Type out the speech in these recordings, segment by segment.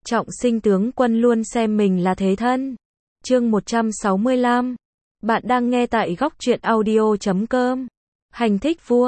Trọng sinh tướng quân luôn xem mình là thế thân. Chương 165. Bạn đang nghe tại góc truyện audio.com. Hành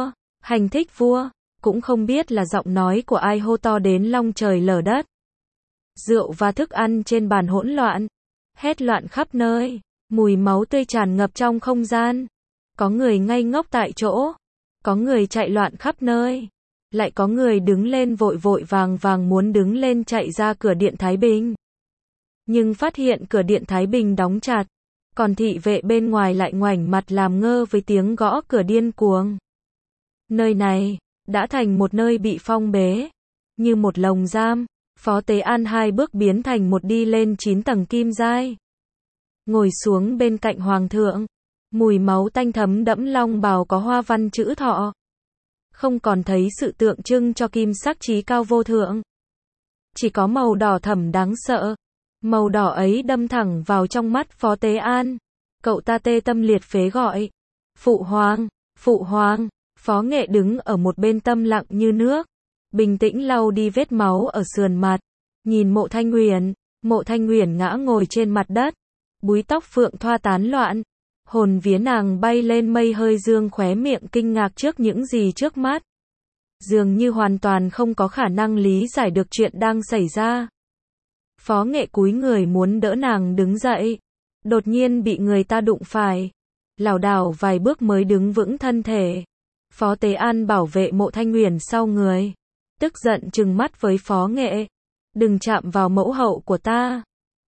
thích vua, cũng không biết là giọng nói của ai hô to đến long trời lở đất. Rượu và thức ăn trên bàn hỗn loạn, hét loạn khắp nơi, mùi máu tươi tràn ngập trong không gian. Có người ngây ngốc tại chỗ, có người chạy loạn khắp nơi, lại có người đứng lên vội vội vàng vàng muốn đứng lên chạy ra cửa điện Thái Bình. Nhưng phát hiện cửa điện Thái Bình đóng chặt, còn thị vệ bên ngoài lại ngoảnh mặt làm ngơ với tiếng gõ cửa điên cuồng. Nơi này đã thành một nơi bị phong bế, như một lồng giam. Phó Tế An hai bước biến thành một đi lên 9 tầng kim giai. Ngồi xuống bên cạnh hoàng thượng, mùi máu tanh thấm đẫm long bào có hoa văn chữ thọ. Không còn thấy sự tượng trưng cho kim sắc trí cao vô thượng. Chỉ có màu đỏ thẫm đáng sợ. Màu đỏ ấy đâm thẳng vào trong mắt Phó Tế An. Cậu ta tê tâm liệt phế gọi. Phụ hoàng, Phó Nghệ đứng ở một bên tâm lặng như nước. Bình tĩnh lau đi vết máu ở sườn mặt. Nhìn Mộ Thanh Uyển ngã ngồi trên mặt đất. Búi tóc phượng thoa tán loạn. Hồn vía nàng bay lên mây hơi dương khóe miệng kinh ngạc trước những gì trước mắt. Dường như hoàn toàn không có khả năng lý giải được chuyện đang xảy ra. Phó Nghệ cúi người muốn đỡ nàng đứng dậy. Đột nhiên bị người ta đụng phải. Lảo đảo vài bước mới đứng vững thân thể. Phó Tế An bảo vệ Mộ Thanh Uyển sau người. Tức giận trừng mắt với Phó Nghệ. Đừng chạm vào mẫu hậu của ta.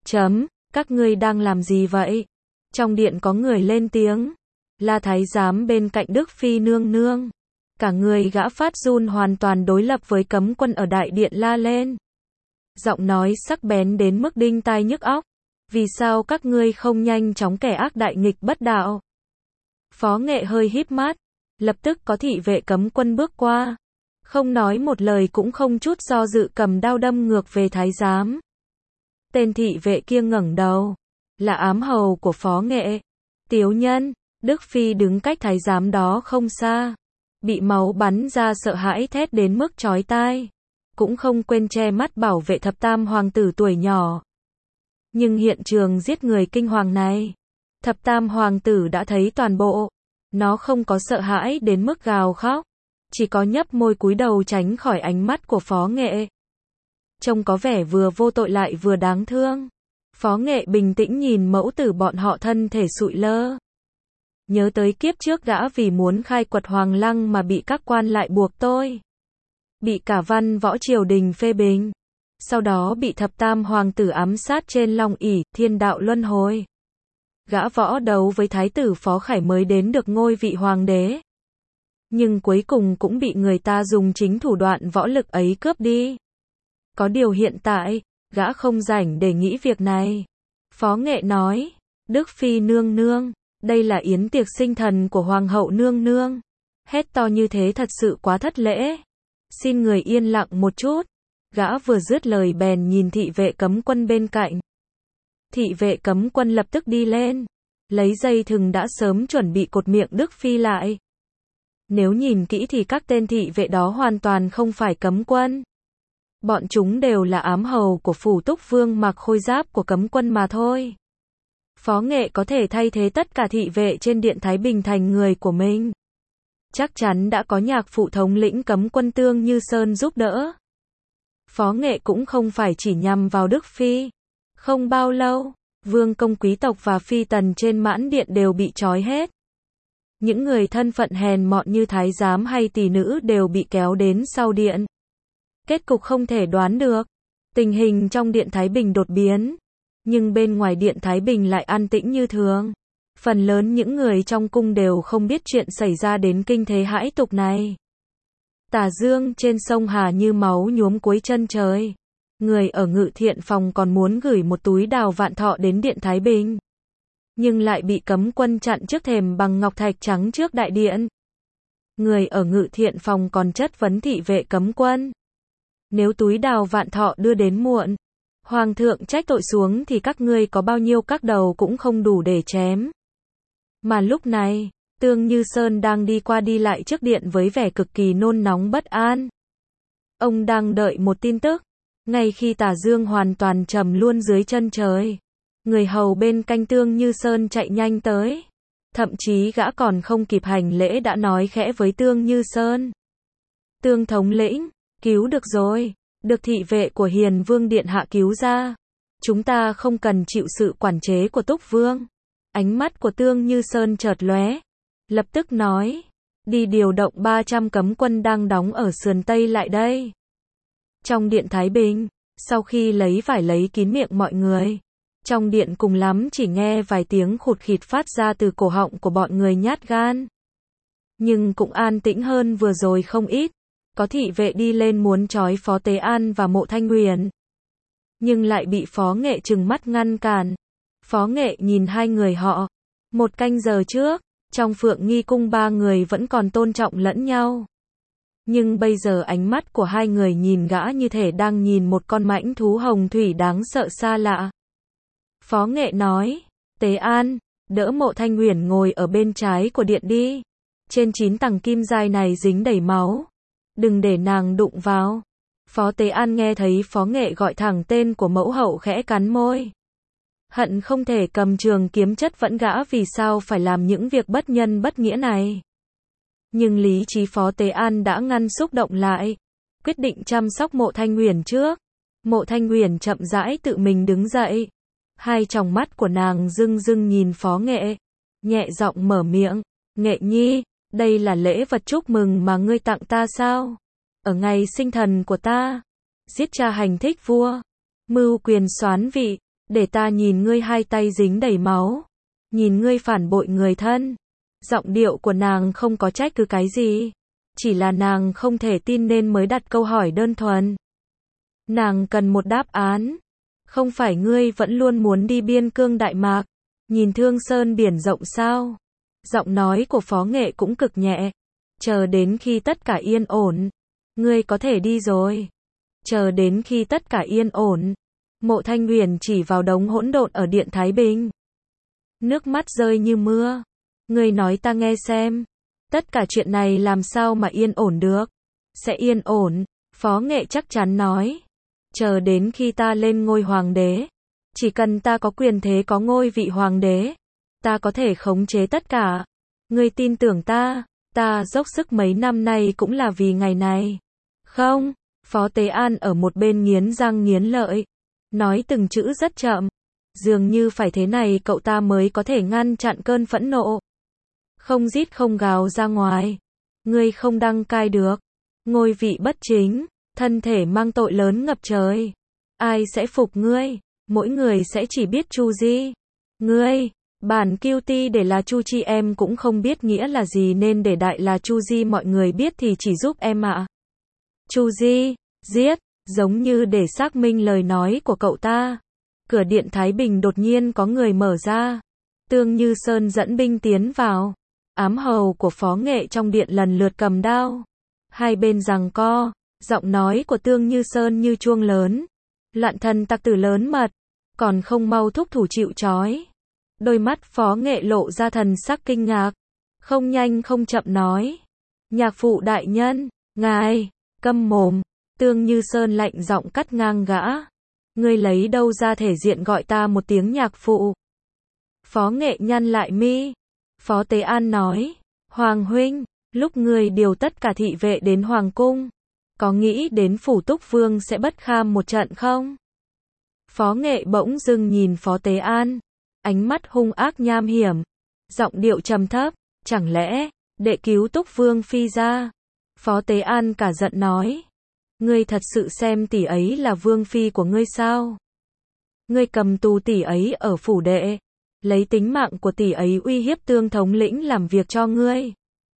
Các ngươi đang làm gì vậy? Trong điện có người lên tiếng. Là thái giám bên cạnh Đức Phi nương nương. Cả người gã phát run hoàn toàn đối lập với cấm quân ở đại điện la lên. Giọng nói sắc bén đến mức đinh tai nhức óc. Vì sao các ngươi không nhanh chóng kẻ ác đại nghịch bất đạo? Phó Nghệ hơi híp mắt. Lập tức có thị vệ cấm quân bước qua. Không nói một lời cũng không chút do dự cầm đao đâm ngược về thái giám. Tên thị vệ kia ngẩng đầu. Là ám hầu của Phó Nghệ. Tiếu Nhân. Đức Phi đứng cách thái giám đó không xa. Bị máu bắn ra sợ hãi thét đến mức chói tai. Cũng không quên che mắt bảo vệ thập tam hoàng tử tuổi nhỏ. Nhưng hiện trường giết người kinh hoàng này, thập tam hoàng tử đã thấy toàn bộ. Nó không có sợ hãi đến mức gào khóc. Chỉ có nhấp môi cúi đầu tránh khỏi ánh mắt của Phó Nghệ. Trông có vẻ vừa vô tội lại vừa đáng thương. Phó Nghệ bình tĩnh nhìn mẫu tử bọn họ thân thể sụi lơ. Nhớ tới kiếp trước gã vì muốn khai quật Hoàng Lăng mà bị các quan lại buộc tôi. Bị cả văn võ triều đình phê bình. Sau đó bị thập tam hoàng tử ám sát trên long ỷ, thiên đạo luân hồi. Gã võ đấu với thái tử Phó Khải mới đến được ngôi vị hoàng đế. Nhưng cuối cùng cũng bị người ta dùng chính thủ đoạn võ lực ấy cướp đi. Có điều hiện tại, gã không rảnh để nghĩ việc này. Phó Nghệ nói, Đức Phi nương nương, đây là yến tiệc sinh thần của Hoàng hậu nương nương. Hét to như thế thật sự quá thất lễ. Xin người yên lặng một chút. Gã vừa dứt lời bèn nhìn thị vệ cấm quân bên cạnh. Thị vệ cấm quân lập tức đi lên. Lấy dây thừng đã sớm chuẩn bị cột miệng Đức Phi lại. Nếu nhìn kỹ thì các tên thị vệ đó hoàn toàn không phải cấm quân. Bọn chúng đều là ám hầu của phủ Túc Vương mặc khôi giáp của cấm quân mà thôi. Phó Nghệ có thể thay thế tất cả thị vệ trên điện Thái Bình thành người của mình. Chắc chắn đã có nhạc phụ thống lĩnh cấm quân Tương Như Sơn giúp đỡ. Phó Nghệ cũng không phải chỉ nhằm vào Đức Phi. Không bao lâu, vương công quý tộc và phi tần trên mãn điện đều bị trói hết. Những người thân phận hèn mọn như thái giám hay tỷ nữ đều bị kéo đến sau điện. Kết cục không thể đoán được. Tình hình trong điện Thái Bình đột biến. Nhưng bên ngoài điện Thái Bình lại an tĩnh như thường. Phần lớn những người trong cung đều không biết chuyện xảy ra đến kinh thế hãi tục này. Tà dương trên sông Hà như máu nhuốm cuối chân trời. Người ở Ngự Thiện Phòng còn muốn gửi một túi đào vạn thọ đến điện Thái Bình. Nhưng lại bị cấm quân chặn trước thềm bằng ngọc thạch trắng trước đại điện. Người ở Ngự Thiện Phòng còn chất vấn thị vệ cấm quân. Nếu túi đào vạn thọ đưa đến muộn, Hoàng thượng trách tội xuống thì các ngươi có bao nhiêu các đầu cũng không đủ để chém. Mà lúc này, Tương Như Sơn đang đi qua đi lại trước điện với vẻ cực kỳ nôn nóng bất an. Ông đang đợi một tin tức. Ngay khi Tả Dương hoàn toàn trầm luôn dưới chân trời, người hầu bên canh Tương Như Sơn chạy nhanh tới. Thậm chí gã còn không kịp hành lễ đã nói khẽ với Tương Như Sơn. Tương thống lĩnh, cứu được rồi, được thị vệ của Hiền Vương Điện Hạ cứu ra. Chúng ta không cần chịu sự quản chế của Túc Vương. Ánh mắt của Tương Như Sơn chợt lóe, lập tức nói, đi điều động 300 cấm quân đang đóng ở sườn Tây lại đây. Trong điện Thái Bình, sau khi lấy kín miệng mọi người, trong điện cùng lắm chỉ nghe vài tiếng khụt khịt phát ra từ cổ họng của bọn người nhát gan. Nhưng cũng an tĩnh hơn vừa rồi không ít. Có thị vệ đi lên muốn trói Phó Tế An và Mộ Thanh Huyền, nhưng lại bị Phó Nghệ trừng mắt ngăn cản. Phó Nghệ nhìn hai người họ. 1 canh giờ trước, trong Phượng Nghi Cung 3 người vẫn còn tôn trọng lẫn nhau. Nhưng bây giờ ánh mắt của hai người nhìn gã như thể đang nhìn một con mãnh thú hồng thủy đáng sợ xa lạ. Phó Nghệ nói, Tế An, đỡ Mộ Thanh Huyền ngồi ở bên trái của điện đi. Trên 9 tầng kim giai này dính đầy máu. Đừng để nàng đụng vào. Phó Tế An nghe thấy Phó Nghệ gọi thẳng tên của mẫu hậu khẽ cắn môi. Hận không thể cầm trường kiếm chất vấn gã vì sao phải làm những việc bất nhân bất nghĩa này. Nhưng lý trí Phó Tế An đã ngăn xúc động lại. Quyết định chăm sóc Mộ Thanh Huyền trước. Mộ Thanh Huyền chậm rãi tự mình đứng dậy. Hai tròng mắt của nàng rưng rưng nhìn Phó Nghệ. Nhẹ giọng mở miệng. Nghệ nhi, đây là lễ vật chúc mừng mà ngươi tặng ta sao? Ở ngày sinh thần của ta, giết cha hành thích vua, mưu quyền soán vị, để ta nhìn ngươi hai tay dính đầy máu, nhìn ngươi phản bội người thân. Giọng điệu của nàng không có trách cứ cái gì, chỉ là nàng không thể tin nên mới đặt câu hỏi đơn thuần. Nàng cần một đáp án. Không phải ngươi vẫn luôn muốn đi biên cương Đại Mạc, nhìn Thương Sơn biển rộng sao? Giọng nói của Phó Nghệ cũng cực nhẹ. Chờ đến khi tất cả yên ổn, ngươi có thể đi rồi. Chờ đến khi tất cả yên ổn. Mộ Thanh Huyền chỉ vào đống hỗn độn ở điện Thái Bình. Nước mắt rơi như mưa. Ngươi nói ta nghe xem. Tất cả chuyện này làm sao mà yên ổn được? Sẽ yên ổn, Phó Nghệ chắc chắn nói. Chờ đến khi ta lên ngôi hoàng đế. Chỉ cần ta có quyền thế có ngôi vị hoàng đế, ta có thể khống chế tất cả. Ngươi tin tưởng ta dốc sức mấy năm nay cũng là vì ngày này. Không, Phó Tế An ở một bên nghiến răng nghiến lợi, nói từng chữ rất chậm. Dường như phải thế này cậu ta mới có thể ngăn chặn cơn phẫn nộ. Không rít không gào ra ngoài. Ngươi không đăng cai được. Ngôi vị bất chính, thân thể mang tội lớn ngập trời. Ai sẽ phục ngươi? Mỗi người sẽ chỉ biết Chu Di. Ngươi, bản Cutie để là Chu Chi em cũng không biết nghĩa là gì nên để đại là Chu Di mọi người biết thì chỉ giúp em ạ. Chu Di, giết, giống như để xác minh lời nói của cậu ta. Cửa điện Thái Bình đột nhiên có người mở ra. Tương Như Sơn dẫn binh tiến vào. Ám hầu của Phó Nghệ trong điện lần lượt cầm đao. Hai bên giằng co, giọng nói của Tương Như Sơn như chuông lớn. Loạn thần tặc tử lớn mật, còn không mau thúc thủ chịu trói. Đôi mắt Phó Nghệ lộ ra thần sắc kinh ngạc. Không nhanh không chậm nói. Nhạc phụ đại nhân, ngài, câm mồm. Tương Như Sơn lạnh giọng cắt ngang gã. Ngươi lấy đâu ra thể diện gọi ta một tiếng nhạc phụ? Phó Nghệ nhăn lại mi. Phó Tế An nói. Hoàng huynh, lúc ngươi điều tất cả thị vệ đến Hoàng cung, có nghĩ đến phủ Túc Vương sẽ bất kham một trận không? Phó Nghệ bỗng dưng nhìn Phó Tế An. Ánh mắt hung ác nham hiểm. Giọng điệu trầm thấp. Chẳng lẽ, đệ cứu Túc Vương phi ra? Phó Tế An cả giận nói. Ngươi thật sự xem tỷ ấy là vương phi của ngươi sao? Ngươi cầm tù tỷ ấy ở phủ đệ, lấy tính mạng của tỷ ấy uy hiếp Tương thống lĩnh làm việc cho ngươi.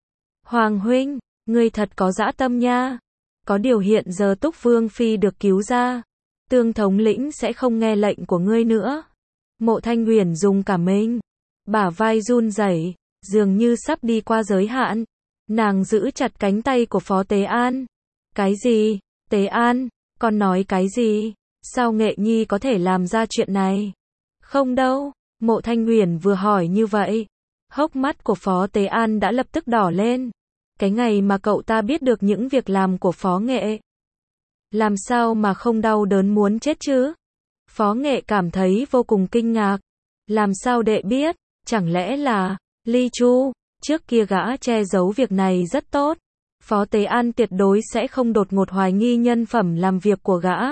Hoàng huynh, ngươi thật có dã tâm nha. Có điều hiện giờ Túc Vương phi được cứu ra, Tương thống lĩnh sẽ không nghe lệnh của ngươi nữa. Mộ Thanh Huyền dùng cả mình, bả vai run rẩy, dường như sắp đi qua giới hạn. Nàng giữ chặt cánh tay của Phó Tế An. Cái gì? Tế An, con nói cái gì? Sao Nghệ nhi có thể làm ra chuyện này? Không đâu. Mộ Thanh Huyền vừa hỏi như vậy, hốc mắt của Phó Tế An đã lập tức đỏ lên. Cái ngày mà cậu ta biết được những việc làm của Phó Nghệ, Làm sao mà không đau đớn muốn chết chứ? Phó Nghệ cảm thấy vô cùng kinh ngạc. Làm sao đệ biết? Chẳng lẽ là Ly Chu? Trước kia gã che giấu việc này rất tốt. Phó Tế An tuyệt đối sẽ không đột ngột hoài nghi nhân phẩm làm việc của gã.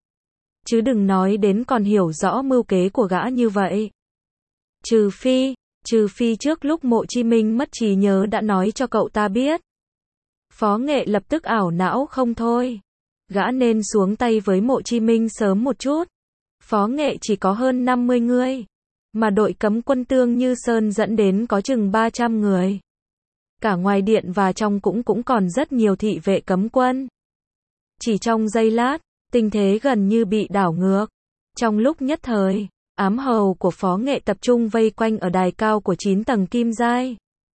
Chứ đừng nói đến còn hiểu rõ mưu kế của gã như vậy. Trừ phi trước lúc Mộ Chí Minh mất trí nhớ đã nói cho cậu ta biết. Phó Nghệ lập tức ảo não không thôi. Gã nên xuống tay với Mộ Chí Minh sớm một chút. Phó Nghệ chỉ có hơn 50 người. Mà đội cấm quân Tương Như Sơn dẫn đến có chừng 300 người. Cả ngoài điện và trong cũng còn rất nhiều thị vệ cấm quân. Chỉ trong giây lát, tình thế gần như bị đảo ngược. Trong lúc nhất thời, ám hầu của Phó Nghệ tập trung vây quanh ở đài cao của 9 tầng kim giai.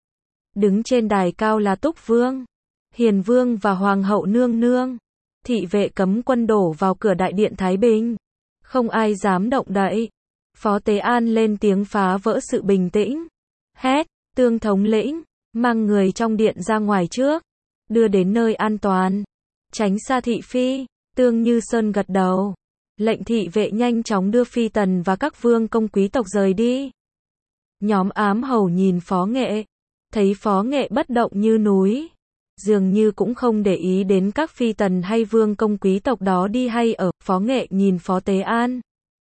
Đứng trên đài cao là Túc Vương, Hiền Vương và Hoàng hậu nương nương. Thị vệ cấm quân đổ vào cửa đại điện Thái Bình. Không ai dám động đậy. Phó Tế An lên tiếng phá vỡ sự bình tĩnh. Hét, Tương thống lĩnh, mang người trong điện ra ngoài trước. Đưa đến nơi an toàn. Tránh xa thị phi. Tương Như Sơn gật đầu. Lệnh thị vệ nhanh chóng đưa phi tần và các vương công quý tộc rời đi. Nhóm ám hầu nhìn Phó Nghệ. Thấy Phó Nghệ bất động như núi. Dường như cũng không để ý đến các phi tần hay vương công quý tộc đó đi hay ở. Phó Nghệ nhìn Phó Tế An.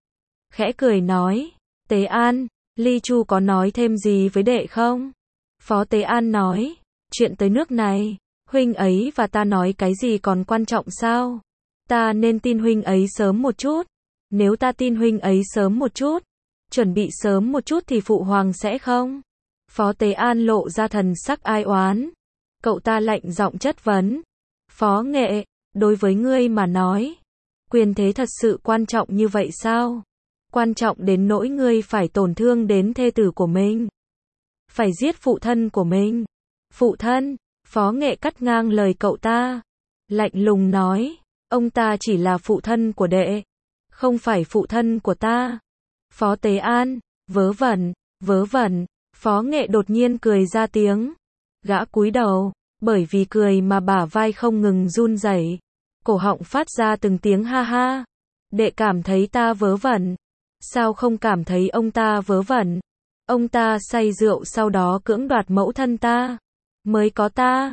Khẽ cười nói. Tế An, Ly Chu có nói thêm gì với đệ không? Phó Tế An nói. Chuyện tới nước này, huynh ấy và ta nói cái gì còn quan trọng sao? Ta nên tin huynh ấy sớm một chút. Nếu ta tin huynh ấy sớm một chút, chuẩn bị sớm một chút thì phụ hoàng sẽ không? Phó Tế An lộ ra thần sắc ai oán. Cậu ta lạnh giọng chất vấn. Phó Nghệ, đối với ngươi mà nói, quyền thế thật sự quan trọng như vậy sao? Quan trọng đến nỗi ngươi phải tổn thương đến thê tử của mình. Phải giết phụ thân của mình. Phụ thân, Phó Nghệ cắt ngang lời cậu ta. Lạnh lùng nói, ông ta chỉ là phụ thân của đệ, không phải phụ thân của ta. Phó Tế An, vớ vẩn, Phó Nghệ đột nhiên cười ra tiếng. Gã cúi đầu, bởi vì cười mà bả vai không ngừng run rẩy, cổ họng phát ra từng tiếng ha ha. Đệ cảm thấy ta vớ vẩn. Sao không cảm thấy ông ta vớ vẩn? Ông ta say rượu sau đó cưỡng đoạt mẫu thân ta. Mới có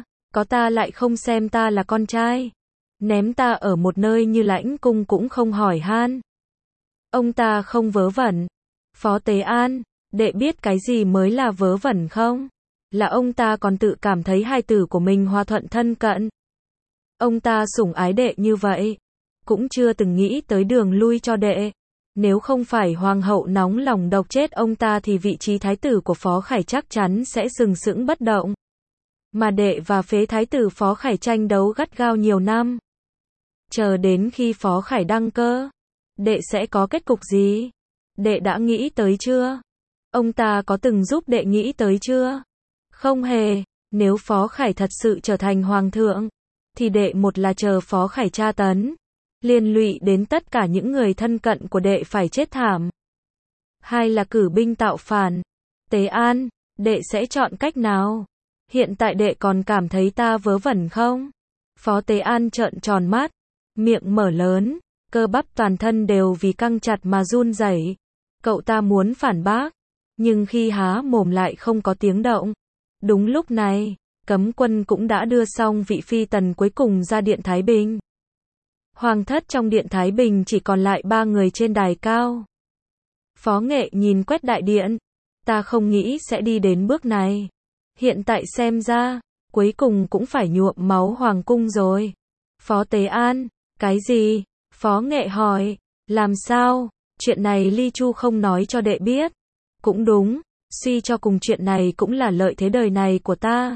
ta lại không xem ta là con trai. Ném ta ở một nơi như Lãnh Cung cũng không hỏi han. Ông ta không vớ vẩn. Phó Tế An, đệ biết cái gì mới là vớ vẩn không? Là ông ta còn tự cảm thấy hai tử của mình hòa thuận thân cận. Ông ta sủng ái đệ như vậy, cũng chưa từng nghĩ tới đường lui cho đệ. Nếu không phải hoàng hậu nóng lòng độc chết ông ta thì vị trí thái tử của Phó Khải chắc chắn sẽ sừng sững bất động. Mà đệ và phế thái tử Phó Khải tranh đấu gắt gao nhiều năm. Chờ đến khi Phó Khải đăng cơ, đệ sẽ có kết cục gì? Đệ đã nghĩ tới chưa? Ông ta có từng giúp đệ nghĩ tới chưa? Không hề. Nếu Phó Khải thật sự trở thành hoàng thượng, thì đệ một là chờ Phó Khải tra tấn, liên lụy đến tất cả những người thân cận của đệ phải chết thảm. Hai là cử binh tạo phản. Tế An, đệ sẽ chọn cách nào? Hiện tại đệ còn cảm thấy ta vớ vẩn không? Phó Tế An trợn tròn mắt, miệng mở lớn, cơ bắp toàn thân đều vì căng chặt mà run rẩy. Cậu ta muốn phản bác, nhưng khi há mồm lại không có tiếng động. Đúng lúc này, cấm quân cũng đã đưa xong vị phi tần cuối cùng ra điện Thái Bình. Hoàng thất trong điện Thái Bình chỉ còn lại 3 người trên đài cao. Phó Nghệ nhìn quét đại điện. Ta không nghĩ sẽ đi đến bước này. Hiện tại xem ra, cuối cùng cũng phải nhuộm máu hoàng cung rồi. Phó Tế An, cái gì? Phó Nghệ hỏi, làm sao? Chuyện này Ly Chu không nói cho đệ biết. Cũng đúng, suy cho cùng chuyện này cũng là lợi thế đời này của ta.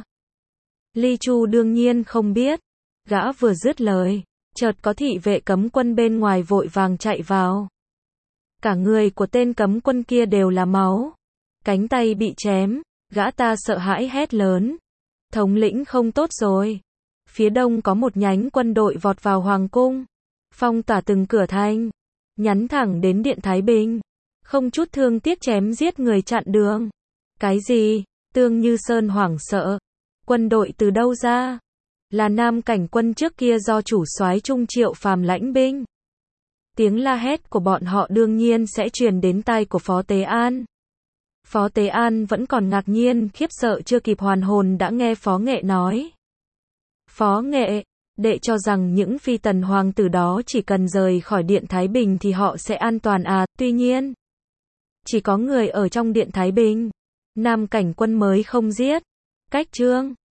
Ly Chu đương nhiên không biết. Gã vừa dứt lời, chợt có thị vệ cấm quân bên ngoài vội vàng chạy vào. Cả người của tên cấm quân kia đều là máu. Cánh tay bị chém, gã ta sợ hãi hét lớn. Thống lĩnh không tốt rồi. Phía đông có một nhánh quân đội vọt vào hoàng cung, phong tỏa từng cửa thành, nhắn thẳng đến điện Thái Bình, không chút thương tiếc chém giết người chặn đường. Cái gì? Tương Như Sơn hoảng sợ. Quân đội từ đâu ra? là Nam Cảnh Quân trước kia do chủ soái Trung Triệu Phàm lãnh binh. Tiếng la hét của bọn họ đương nhiên sẽ truyền đến tai của Phó Tế An. Phó Tế An vẫn còn ngạc nhiên, khiếp sợ chưa kịp hoàn hồn đã nghe Phó Nghệ nói. Phó Nghệ, đệ cho rằng những phi tần hoàng tử đó chỉ cần rời khỏi Điện Thái Bình thì họ sẽ an toàn à, tuy nhiên. Chỉ có người ở trong Điện Thái Bình. Nam Cảnh Quân mới không giết. Cách Trương